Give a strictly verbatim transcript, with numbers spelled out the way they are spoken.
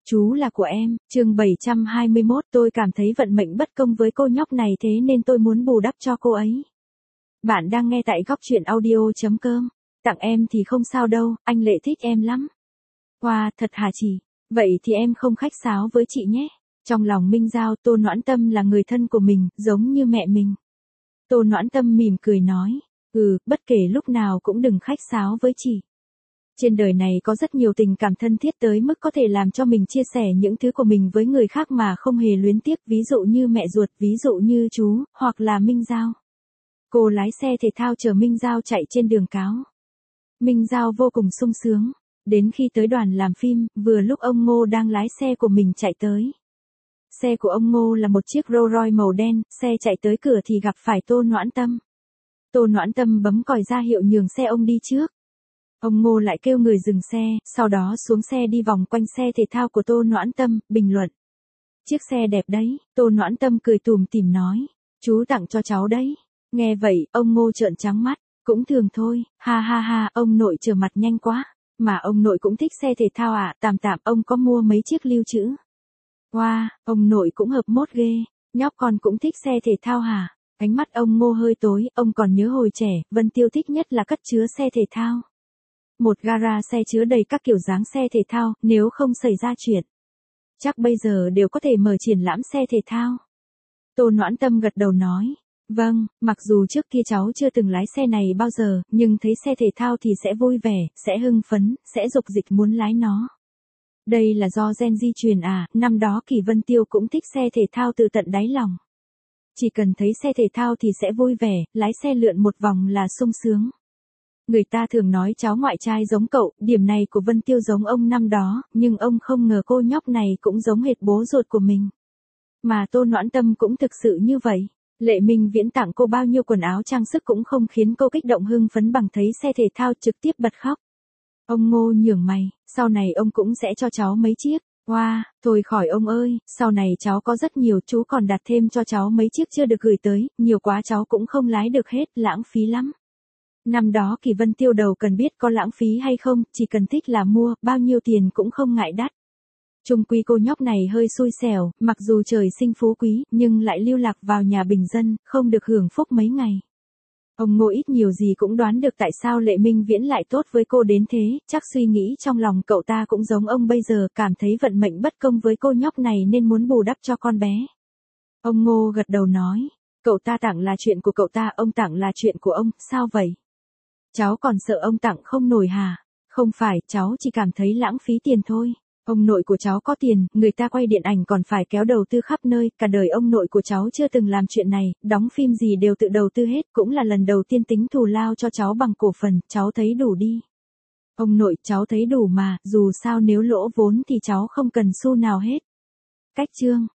Chú là của em, chương bảy trăm hai mươi mốt tôi cảm thấy vận mệnh bất công với cô nhóc này thế nên tôi muốn bù đắp cho cô ấy. Bạn đang nghe tại góc truyện audio.com. Tặng em thì không sao đâu, anh Lệ thích em lắm. Wow, thật hả chị? Vậy thì em không khách sáo với chị nhé. Trong lòng Minh Giao, Tô Noãn Tâm là người thân của mình, giống như mẹ mình. Tô Noãn Tâm mỉm cười nói, ừ, bất kể lúc nào cũng đừng khách sáo với chị. Trên đời này có rất nhiều tình cảm thân thiết tới mức có thể làm cho mình chia sẻ những thứ của mình với người khác mà không hề luyến tiếc, ví dụ như mẹ ruột, ví dụ như chú, hoặc là Minh Giao. Cô lái xe thể thao chở Minh Giao chạy trên đường cáo. Minh Giao vô cùng sung sướng, đến khi tới đoàn làm phim, vừa lúc ông Ngô đang lái xe của mình chạy tới. Xe của ông Ngô là một chiếc Rolls Royce màu đen, xe chạy tới cửa thì gặp phải Tô Noãn Tâm. Tô Noãn Tâm bấm còi ra hiệu nhường xe ông đi trước. Ông Ngô lại kêu người dừng xe, sau đó xuống xe đi vòng quanh xe thể thao của Tô Noãn Tâm, bình luận. Chiếc xe đẹp đấy, Tô Noãn Tâm cười tủm tỉm nói, chú tặng cho cháu đấy. Nghe vậy, ông Ngô trợn trắng mắt, cũng thường thôi, ha ha ha, ông nội trở mặt nhanh quá. Mà ông nội cũng thích xe thể thao à, tạm tạm ông có mua mấy chiếc lưu trữ. Wow, ông nội cũng hợp mốt ghê, nhóc con cũng thích xe thể thao hả? Ánh mắt ông Ngô hơi tối, ông còn nhớ hồi trẻ, Vân Tiêu thích nhất là cất chứa xe thể thao. Một gara xe chứa đầy các kiểu dáng xe thể thao, nếu không xảy ra chuyện. Chắc bây giờ đều có thể mở triển lãm xe thể thao. Tô Noãn Tâm gật đầu nói, vâng, mặc dù trước kia cháu chưa từng lái xe này bao giờ, nhưng thấy xe thể thao thì sẽ vui vẻ, sẽ hưng phấn, sẽ dục dịch muốn lái nó. Đây là do gen di truyền à, năm đó Kỳ Vân Tiêu cũng thích xe thể thao từ tận đáy lòng. Chỉ cần thấy xe thể thao thì sẽ vui vẻ, lái xe lượn một vòng là sung sướng. Người ta thường nói cháu ngoại trai giống cậu, điểm này của Vân Tiêu giống ông năm đó, nhưng ông không ngờ cô nhóc này cũng giống hệt bố ruột của mình. Mà Tô Noãn Tâm cũng thực sự như vậy. Lệ Minh Viễn tặng cô bao nhiêu quần áo trang sức cũng không khiến cô kích động hưng phấn bằng thấy xe thể thao, trực tiếp bật khóc. Ông Ngô nhướng mày, sau này ông cũng sẽ cho cháu mấy chiếc. Wow, thôi khỏi ông ơi, sau này cháu có rất nhiều, chú còn đặt thêm cho cháu mấy chiếc chưa được gửi tới, nhiều quá cháu cũng không lái được hết, lãng phí lắm. Năm đó Kỳ Vân Tiêu đầu cần biết có lãng phí hay không, chỉ cần thích là mua, bao nhiêu tiền cũng không ngại đắt. Chung quy cô nhóc này hơi xui xẻo, mặc dù trời sinh phú quý, nhưng lại lưu lạc vào nhà bình dân, không được hưởng phúc mấy ngày. Ông Ngô ít nhiều gì cũng đoán được tại sao Lệ Minh Viễn lại tốt với cô đến thế, chắc suy nghĩ trong lòng cậu ta cũng giống ông bây giờ, cảm thấy vận mệnh bất công với cô nhóc này nên muốn bù đắp cho con bé. Ông Ngô gật đầu nói, cậu ta tặng là chuyện của cậu ta, ông tặng là chuyện của ông, sao vậy? Cháu còn sợ ông tặng không nổi hả? Không phải, cháu chỉ cảm thấy lãng phí tiền thôi. Ông nội của cháu có tiền, người ta quay điện ảnh còn phải kéo đầu tư khắp nơi, cả đời ông nội của cháu chưa từng làm chuyện này, đóng phim gì đều tự đầu tư hết, cũng là lần đầu tiên tính thù lao cho cháu bằng cổ phần, cháu thấy đủ đi. Ông nội, cháu thấy đủ mà, dù sao nếu lỗ vốn thì cháu không cần xu nào hết. Cách chương